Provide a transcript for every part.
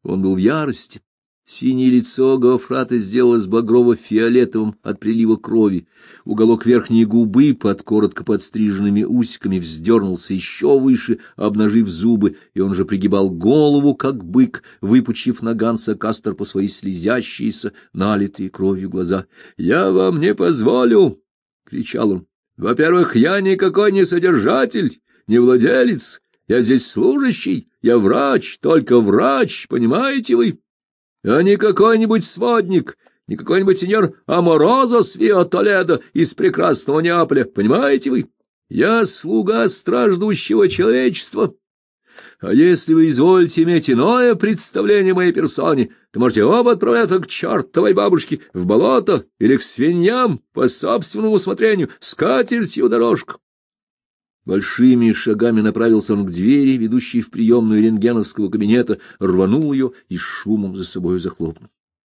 Он был в ярости. Синее лицо Гофрата сделалось багрово-фиолетовым от прилива крови. Уголок верхней губы под коротко подстриженными усиками вздернулся еще выше, обнажив зубы, и он же пригибал голову, как бык, выпучив на Ганса Касторпа свои слезящиеся, налитые кровью глаза. — Я вам не позволю! — кричал он. — Во-первых, я никакой не содержатель, не владелец. Я здесь служащий, я врач, только врач, понимаете вы? А не какой-нибудь сводник, не какой-нибудь сеньор Аморозо с Виа Толедо из прекрасного Неаполя, понимаете вы? Я слуга страждущего человечества. А если вы изволите иметь иное представление о моей персоне, то можете оба отправляться к чертовой бабушке в болото или к свиньям по собственному усмотрению, с катертью дорожка. Большими шагами направился он к двери, ведущей в приемную рентгеновского кабинета, рванул ее и шумом за собою захлопнул.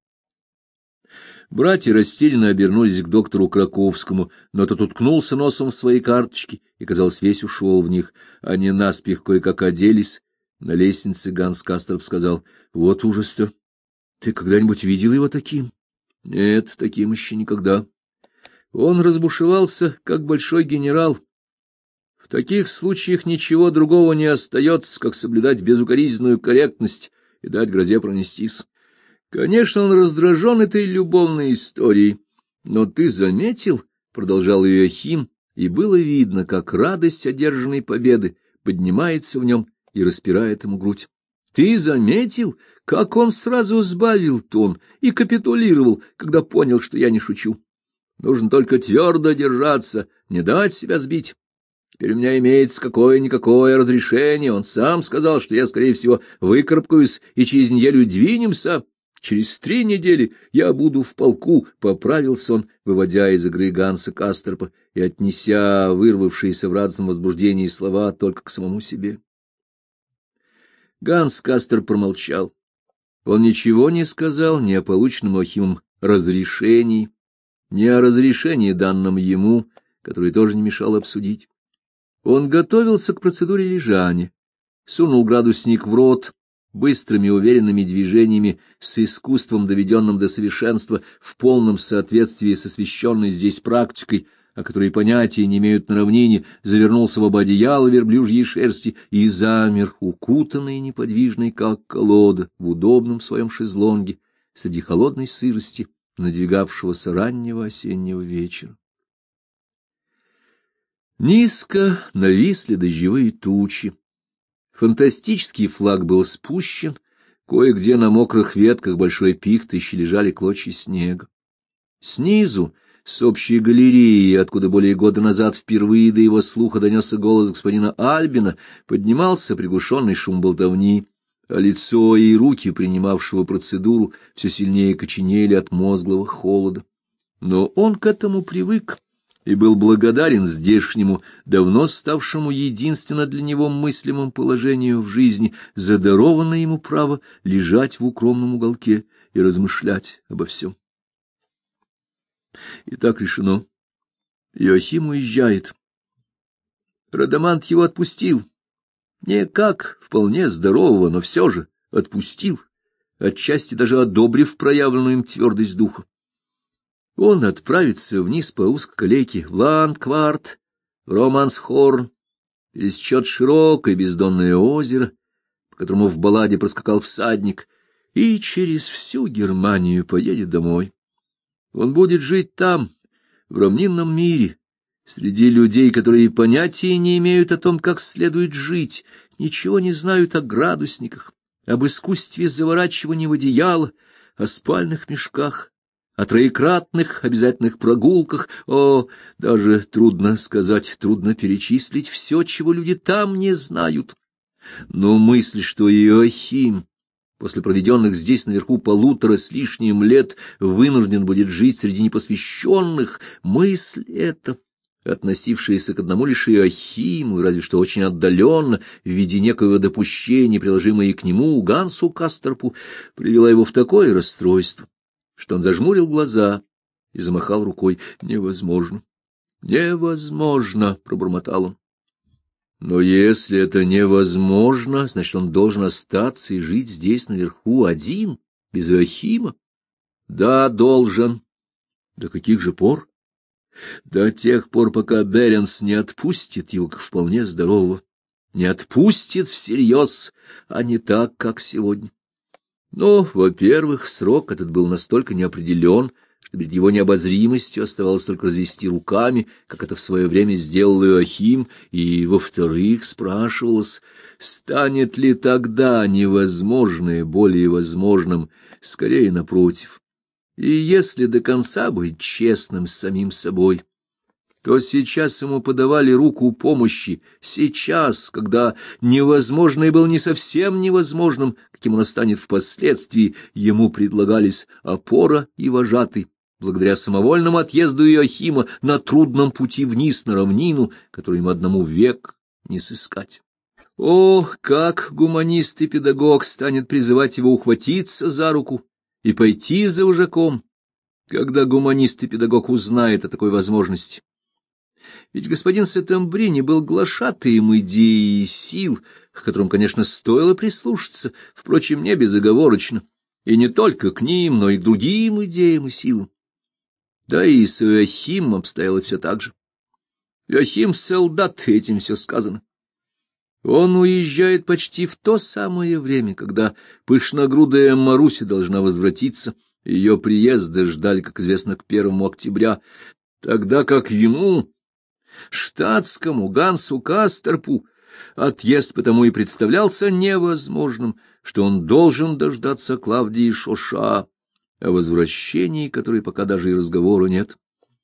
Братья растерянно обернулись к доктору Краковскому, но тот уткнулся носом в свои карточки и, казалось, весь ушел в них. Они наспех кое-как оделись. На лестнице Ганс Касторп сказал: — Вот ужас-то! Ты когда-нибудь видел его таким? — Нет, таким еще никогда. Он разбушевался, как большой генерал. В таких случаях ничего другого не остается, как соблюдать безукоризненную корректность и дать грозе пронестись. Конечно, он раздражен этой любовной историей, но ты заметил, — продолжал Иоахим, и было видно, как радость одержанной победы поднимается в нем и распирает ему грудь. Ты заметил, как он сразу сбавил тон и капитулировал, когда понял, что я не шучу. Нужно только твердо держаться, не дать себя сбить. Теперь у меня имеется какое-никакое разрешение. Он сам сказал, что я, скорее всего, выкарабкаюсь и через неделю двинемся. Через 3 недели я буду в полку, — поправился он, выводя из игры Ганса Касторпа и отнеся вырвавшиеся в радостном возбуждении слова только к самому себе. Ганс Касторп промолчал. Он ничего не сказал ни о полученном Иоахимом разрешении, ни о разрешении, данном ему, которое тоже не мешало обсудить. Он готовился к процедуре лежания, сунул градусник в рот, быстрыми уверенными движениями, с искусством, доведенным до совершенства, в полном соответствии с освященной здесь практикой, о которой понятия не имеют на равнине, завернулся в оба одеяла верблюжьей шерсти и замер, укутанный и неподвижный, как колода, в удобном своем шезлонге, среди холодной сырости, надвигавшегося раннего осеннего вечера. Низко нависли дождевые тучи. Фантастический флаг был спущен, кое-где на мокрых ветках большой пихты еще лежали клочья снега. Снизу, с общей галереи, откуда более года назад впервые до его слуха донесся голос господина Альбина, поднимался приглушенный шум болтовни, а лицо и руки, принимавшего процедуру, все сильнее коченели от мозглого холода. Но он к этому привык и был благодарен здешнему, давно ставшему единственно для него мыслимым положению в жизни, за дарованное ему право лежать в укромном уголке и размышлять обо всем. И так решено. Иоахим уезжает. Радамант его отпустил. Не как вполне здорового, но все же отпустил, отчасти даже одобрив проявленную им твердость духа. Он отправится вниз по узкой аллейке в Ландкварт, в Романс-Хорн, пересечет широкое бездонное озеро, по которому в балладе проскакал всадник, и через всю Германию поедет домой. Он будет жить там, в равнинном мире, среди людей, которые понятия не имеют о том, как следует жить, ничего не знают о градусниках, об искусстве заворачивания в одеяло, о спальных мешках, о троекратных обязательных прогулках, даже трудно сказать, трудно перечислить все, чего люди там не знают. Но мысль, что Иоахим после проведенных здесь наверху 1,5 с лишним лет вынужден будет жить среди непосвященных, мысль эта, относившаяся к одному лишь Иоахиму, разве что очень отдаленно, в виде некоего допущения, приложимое к нему, Гансу Касторпу, привела его в такое расстройство, что он зажмурил глаза и замахал рукой. «Невозможно! Невозможно!» — пробормотал он. Но если это невозможно, значит, он должен остаться и жить здесь наверху один, без Иоахима. Да, должен. До каких же пор? До тех пор, пока Беренс не отпустит его как вполне здорового. Не отпустит всерьез, а не так, как сегодня. Но, во-первых, срок этот был настолько неопределен, что перед его необозримостью оставалось только развести руками, как это в свое время сделал Иоахим, и, во-вторых, спрашивалось, станет ли тогда невозможное более возможным, скорее напротив. И если до конца быть честным с самим собой, то сейчас ему подавали руку помощи, сейчас, когда невозможное было не совсем невозможным, каким оно станет впоследствии, ему предлагались опора и вожатый, благодаря самовольному отъезду Иоахима на трудном пути вниз на равнину, которую ему одному век не сыскать. О, как гуманист и педагог станет призывать его ухватиться за руку и пойти за вожаком, когда гуманист и педагог узнает о такой возможности. Ведь господин Сеттембрини был глашатаем идеи и сил, к которым, конечно, стоило прислушаться, впрочем, не безоговорочно, и не только к ним, но и к другим идеям и силам. Да и с Иоахимом обстояло все так же. Иоахим — солдат, этим все сказано. Он уезжает почти в то самое время, когда пышногрудая Маруся должна возвратиться, ее приезда ждали, как известно, к 1 октября, тогда как ему, штатскому Гансу Кастерпу, отъезд потому и представлялся невозможным, что он должен дождаться Клавдии Шоша, о возвращении которой пока даже и разговора нет.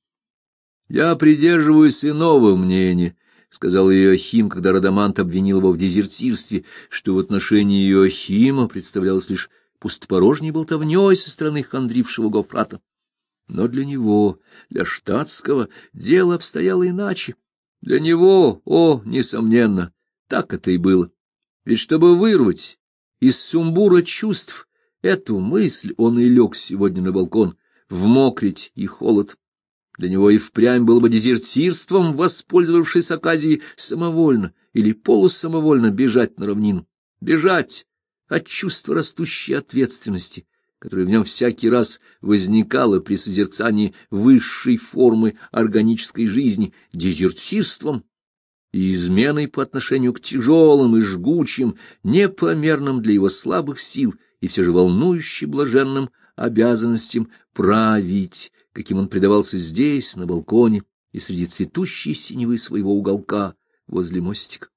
«Я придерживаюсь иного мнения», — сказал Иоахим, когда Радамант обвинил его в дезертирстве, что в отношении Иоахима представлялось лишь пустопорожней болтовней со стороны хандрившего Гофрата. Но для него, для штатского, дело обстояло иначе. Для него, несомненно, так это и было. Ведь чтобы вырвать из сумбура чувств эту мысль, он и лег сегодня на балкон, в мокрить и холод. Для него и впрямь было бы дезертирством, воспользовавшись оказией, самовольно или полусамовольно бежать на равнину. Бежать от чувства растущей ответственности, которое в нем всякий раз возникало при созерцании высшей формы органической жизни, дезертирством и изменой по отношению к тяжелым и жгучим, непомерным для его слабых сил и все же волнующе блаженным обязанностям править, каким он предавался здесь, на балконе, и среди цветущей синевы своего уголка возле мостика.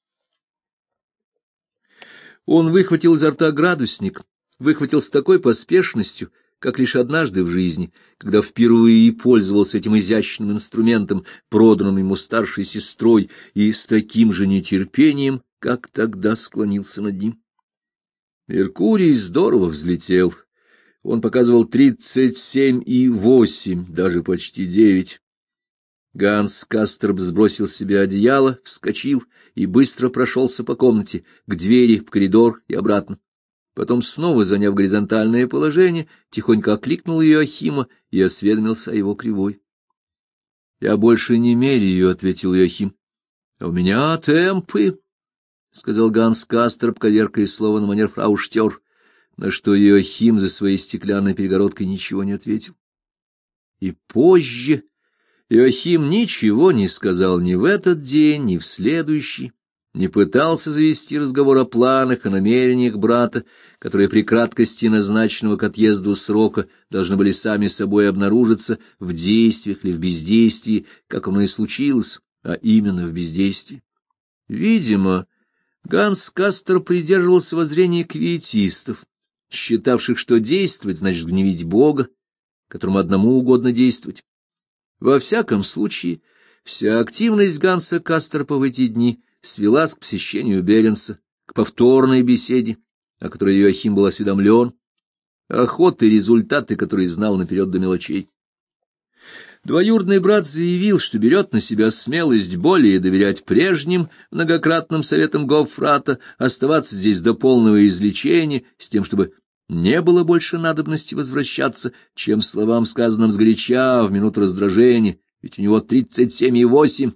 Он выхватил изо рта градусник, выхватил с такой поспешностью, как лишь однажды в жизни, когда впервые пользовался этим изящным инструментом, проданным ему старшей сестрой, и с таким же нетерпением, как тогда склонился над ним. Меркурий здорово взлетел. Он показывал 37,8, даже почти 9. Ганс Кастерп сбросил с себя одеяло, вскочил и быстро прошелся по комнате, к двери, в коридор и обратно. Потом, снова заняв горизонтальное положение, тихонько окликнул Иоахима и осведомился о его кривой. — Я больше не меряю, — ответил Иоахим. — А у меня темпы, — сказал Ганс Кастерп, коверкая слово на манер фрау Штёр, на что Иоахим за своей стеклянной перегородкой ничего не ответил. И позже Иоахим ничего не сказал ни в этот день, ни в следующий, не пытался завести разговор о планах, о намерениях брата, которые при краткости назначенного к отъезду срока должны были сами собой обнаружиться в действиях или в бездействии, как оно и случилось, а именно в бездействии. Видимо, Ганс Кастер придерживался воззрения квиетистов, считавших, что действовать значит гневить Бога, которому одному угодно действовать. Во всяком случае, вся активность Ганса Кастерпа в эти дни свелась к посещению Беренса, к повторной беседе, о которой Иоахим был осведомлен, охоты и результаты, которые знал наперед до мелочей. Двоюродный брат заявил, что берет на себя смелость более доверять прежним многократным советам Гофрата, оставаться здесь до полного излечения, с тем, чтобы не было больше надобности возвращаться, чем словам, сказанным сгоряча в минуту раздражения, ведь у него 37,8.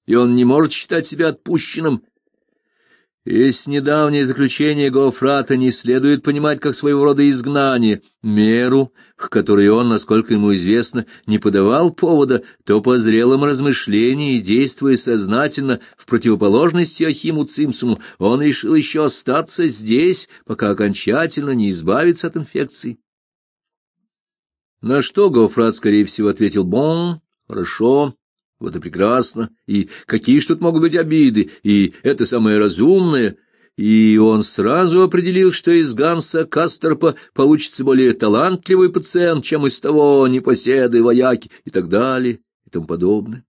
и он не может считать себя отпущенным. Из недавнее заключение Гофрата не следует понимать как своего рода изгнание, меру, к которой он, насколько ему известно, не подавал повода, то по зрелом размышлении, действуя сознательно в противоположность Иоахиму Цимсону, он решил еще остаться здесь, пока окончательно не избавится от инфекции. На что Гофрат, скорее всего, ответил: «Бон, хорошо». Вот и прекрасно, и какие ж тут могут быть обиды, и это самое разумное, и он сразу определил, что из Ганса Касторпа получится более талантливый пациент, чем из того непоседы, вояки и так далее, и тому подобное.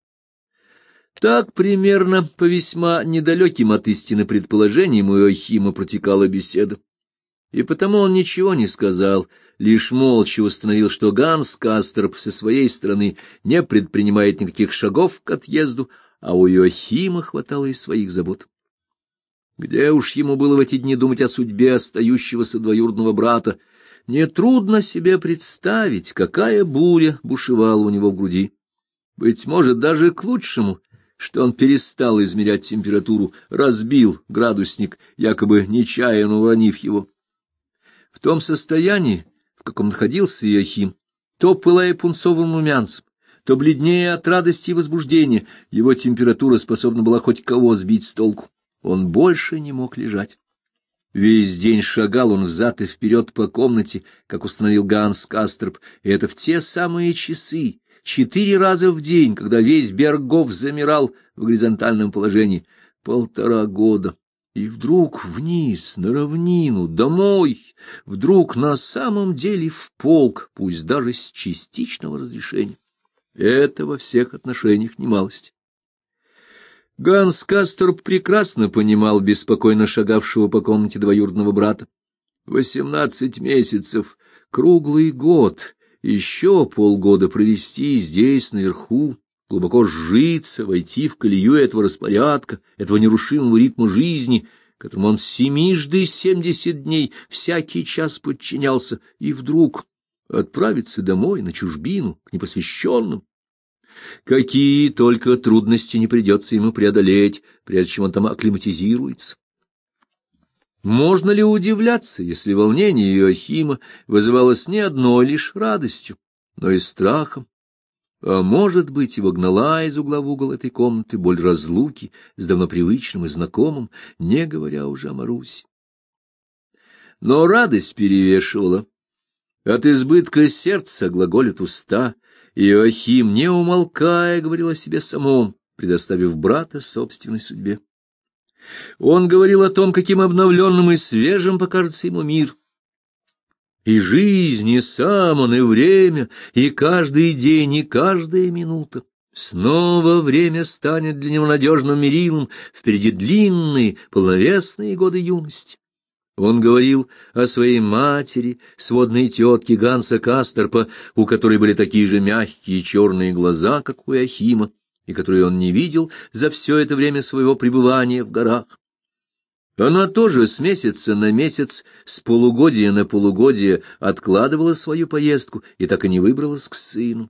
Так примерно по весьма недалеким от истины предположениям у Иоахима протекала беседа. И потому он ничего не сказал, лишь молча установил, что Ганс Касторп со своей стороны не предпринимает никаких шагов к отъезду, а у Иоахима хватало и своих забот. Где уж ему было в эти дни думать о судьбе остающегося двоюродного брата? Нетрудно себе представить, какая буря бушевала у него в груди. Быть может, даже к лучшему, что он перестал измерять температуру, разбил градусник, якобы нечаянно уронив его. В том состоянии, в каком находился Иоахим, то пылая пунцовым румянцем, то бледнее от радости и возбуждения, его температура способна была хоть кого сбить с толку. Он больше не мог лежать. Весь день шагал он взад и вперед по комнате, как установил Ганс Касторп, и это в те самые часы, 4 раза в день, когда весь Берггоф замирал в горизонтальном положении. 1,5 года. И вдруг вниз, на равнину, домой, вдруг на самом деле в полк, пусть даже с частичного разрешения. Это во всех отношениях немалость. Ганс Касторп прекрасно понимал беспокойно шагавшего по комнате двоюродного брата. 18 месяцев, круглый год, еще полгода провести здесь, наверху, глубоко сжиться, войти в колею этого распорядка, этого нерушимого ритма жизни, которому он 70 дней всякий час подчинялся, и вдруг отправиться домой, на чужбину, к непосвященным. Какие только трудности не придется ему преодолеть, прежде чем он там акклиматизируется. Можно ли удивляться, если волнение Иоахима вызывалось не одной лишь радостью, но и страхом? А может быть, его гнала из угла в угол этой комнаты боль разлуки с давно привычным и знакомым, не говоря уже о Марусе. Но радость перевешивала. От избытка сердца глаголят уста, и Иоахим, не умолкая, говорил о себе самом, предоставив брата собственной судьбе. Он говорил о том, каким обновленным и свежим покажется ему мир. И жизнь, и сам он, и время, и каждый день, и каждая минута. Снова время станет для него надежным мерилом, впереди длинные, полновесные годы юности. Он говорил о своей матери, сводной тетке Ганса Касторпа, у которой были такие же мягкие черные глаза, как у Иоахима, и которые он не видел за все это время своего пребывания в горах. Она тоже с месяца на месяц, с полугодия на полугодие откладывала свою поездку и так и не выбралась к сыну.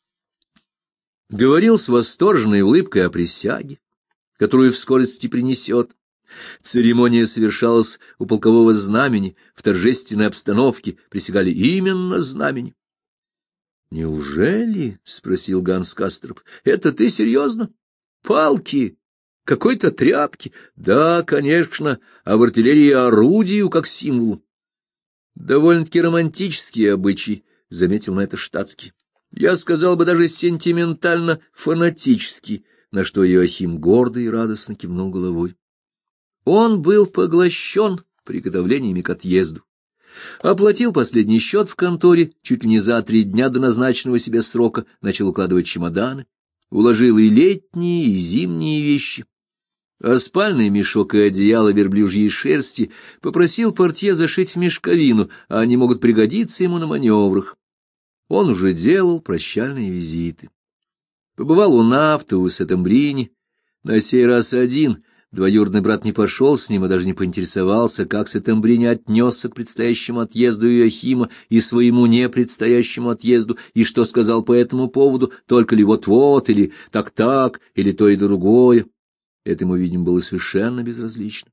Говорил с восторженной улыбкой о присяге, которую в скорости принесет. Церемония совершалась у полкового знамени, в торжественной обстановке, присягали именно знамени. — Неужели? — спросил Ганс Касторп. — Это ты серьезно? Палки! Какой-то тряпки. Да, конечно, а в артиллерии орудию как символу. Довольно-таки романтические обычаи, — заметил на это штатский. Я сказал бы даже сентиментально-фанатический, на что Иоахим гордо и радостно кивнул головой. Он был поглощен приготовлениями к отъезду. Оплатил последний счет в конторе, чуть ли не за 3 дня до назначенного себе срока, начал укладывать чемоданы, уложил и летние, и зимние вещи. А спальный мешок и одеяло верблюжьей шерсти попросил портье зашить в мешковину, а они могут пригодиться ему на маневрах. Он уже делал прощальные визиты. Побывал у Нафтоу с Этембрини, на сей раз один, Двоюродный брат не пошел с ним и даже не поинтересовался, как Сеттембрини отнесся к предстоящему отъезду Иоахима и своему непредстоящему отъезду, и что сказал по этому поводу, только ли вот-вот, или так-так, или то и другое. Это ему, видимо, было совершенно безразлично.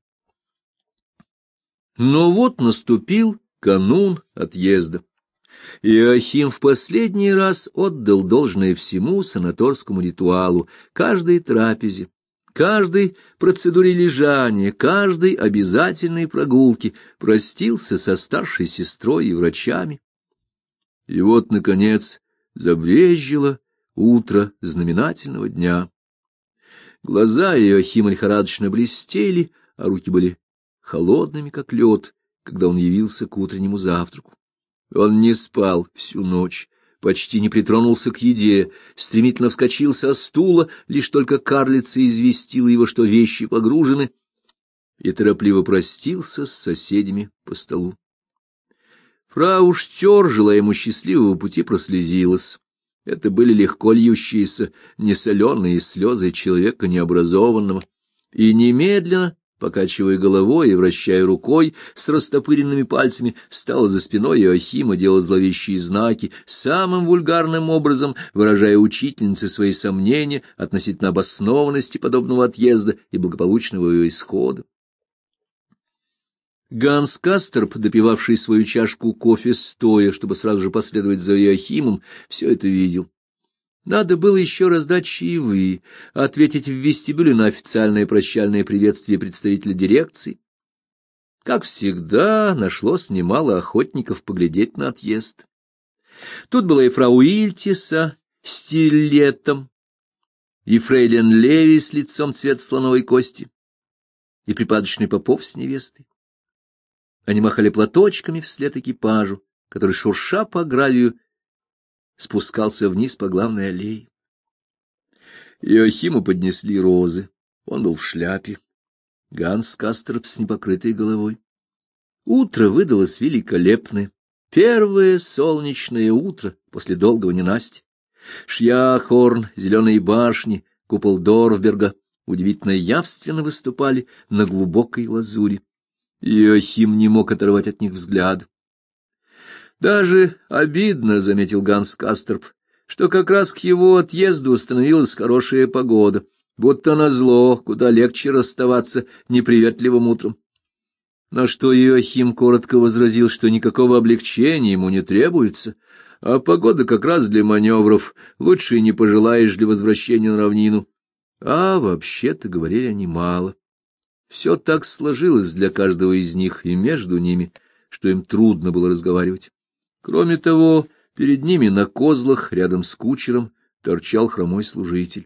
Но вот наступил канун отъезда. Иоахим в последний раз отдал должное всему санаторскому ритуалу, каждой трапезе, каждой процедуре лежания, каждой обязательной прогулке, простился со старшей сестрой и врачами. И вот, наконец, забрезжило утро знаменательного дня. Глаза Иоахима лихорадочно блестели, а руки были холодными, как лед, когда он явился к утреннему завтраку. Он не спал всю ночь, почти не притронулся к еде, стремительно вскочил со стула, лишь только карлица известила его, что вещи погружены, и торопливо простился с соседями по столу. Фрау Штёр, желая ему счастливого пути, прослезилась. Это были легко льющиеся, несоленые слезы человека необразованного, и немедленно, покачивая головой и вращая рукой с растопыренными пальцами, стала за спиной Иоахима делать зловещие знаки, самым вульгарным образом выражая учительнице свои сомнения относительно обоснованности подобного отъезда и благополучного его исхода. Ганс Кастерп, допивавший свою чашку кофе стоя, чтобы сразу же последовать за Иоахимом, все это видел. Надо было еще раздать чаевые, ответить в вестибюле на официальное прощальное приветствие представителя дирекции. Как всегда, нашлось немало охотников поглядеть на отъезд. Тут была и фрау Ильтиса с стилетом, и фрейлин Леви с лицом цвета слоновой кости, и припадочный Попов с невестой. Они махали платочками вслед экипажу, который, шурша по гравию, спускался вниз по главной аллее. Иоахиму поднесли розы. Он был в шляпе. Ганс Кастерп с непокрытой головой. Утро выдалось великолепное. Первое солнечное утро после долгого ненастья. Шьяхорн, зеленые башни, купол Дорфберга удивительно явственно выступали на глубокой лазури. Иоахим не мог оторвать от них взгляд. Даже обидно, — заметил Ганс Кастерп, — что как раз к его отъезду установилась хорошая погода, будто назло, куда легче расставаться неприветливым утром. На что Иоахим коротко возразил, что никакого облегчения ему не требуется, а погода как раз для маневров, лучше и не пожелаешь для возвращения на равнину. А вообще-то говорили они мало. Все так сложилось для каждого из них и между ними, что им трудно было разговаривать. Кроме того, перед ними на козлах, рядом с кучером, торчал хромой служитель.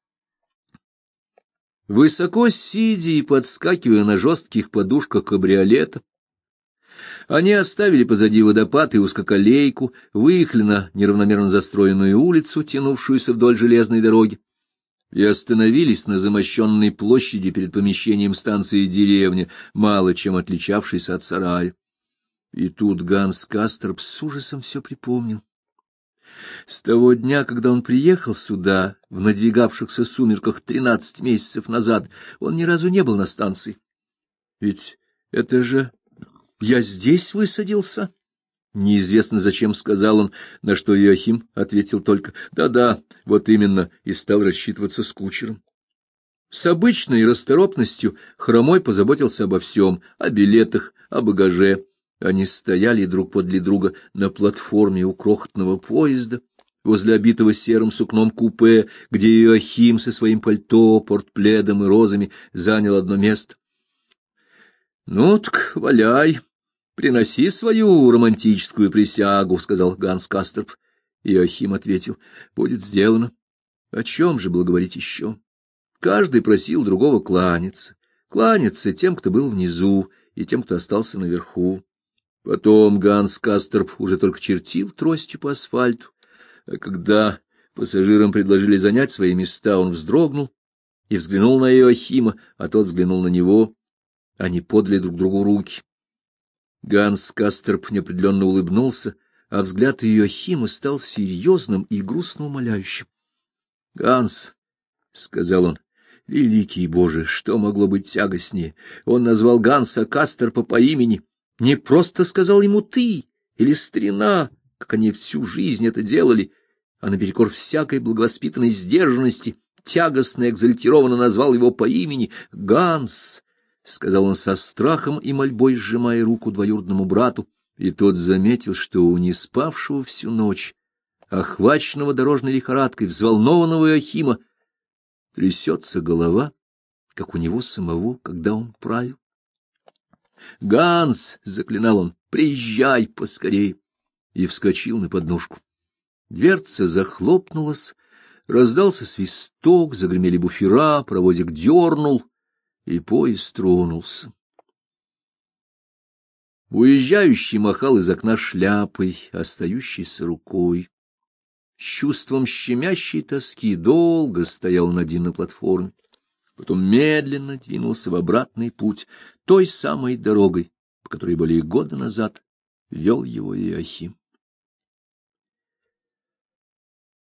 Высоко сидя и подскакивая на жестких подушках кабриолета, они оставили позади водопад и узкоколейку, выехали на неравномерно застроенную улицу, тянувшуюся вдоль железной дороги, и остановились на замощенной площади перед помещением станции деревня, мало чем отличавшейся от сарая. И тут Ганс Кастерп с ужасом все припомнил. С того дня, когда он приехал сюда, в надвигавшихся сумерках 13 месяцев назад, он ни разу не был на станции. Ведь это же я здесь высадился? Неизвестно зачем, сказал он, на что Иоахим ответил только «да-да, вот именно», и стал рассчитываться с кучером. С обычной расторопностью Хромой позаботился обо всем, о билетах, о багаже. Они стояли друг подле друга на платформе у крохотного поезда, возле обитого серым сукном купе, где Иоахим со своим пальто, портпледом и розами занял одно место. — Ну так валяй, приноси свою романтическую присягу, — сказал Ганс Кастерп. Иоахим ответил: — будет сделано. О чем же было говорить еще? Каждый просил другого кланяться тем, кто был внизу, и тем, кто остался наверху. Потом Ганс Кастерп уже только чертил тростью по асфальту, а когда пассажирам предложили занять свои места, он вздрогнул и взглянул на Иоахима, а тот взглянул на него. Они подали друг другу руки. Ганс Кастерп неопределенно улыбнулся, а взгляд Иоахима стал серьезным и грустно умоляющим. — Ганс, — сказал он, — Великий Боже, что могло быть тягостнее? Он назвал Ганса Касторпа по имени, не просто сказал ему «ты» или «старина», как они всю жизнь это делали, а наперекор всякой благовоспитанной сдержанности тягостно и экзальтированно назвал его по имени. «Ганс», — сказал он со страхом и мольбой, сжимая руку двоюродному брату, и тот заметил, что у неспавшего всю ночь, охваченного дорожной лихорадкой, взволнованного Иоахима, трясется голова, как у него самого, когда он правил. «Ганс», — заклинал он, — «приезжай поскорей», и вскочил на подножку. Дверца захлопнулась, раздался свисток, загремели буфера, паровозик дернул, и поезд тронулся. Уезжающий махал из окна шляпой, остающейся рукой. С чувством щемящей тоски долго стоял он один на платформе, потом медленно двинулся в обратный путь той самой дорогой, по которой более года назад вел его Иоахим.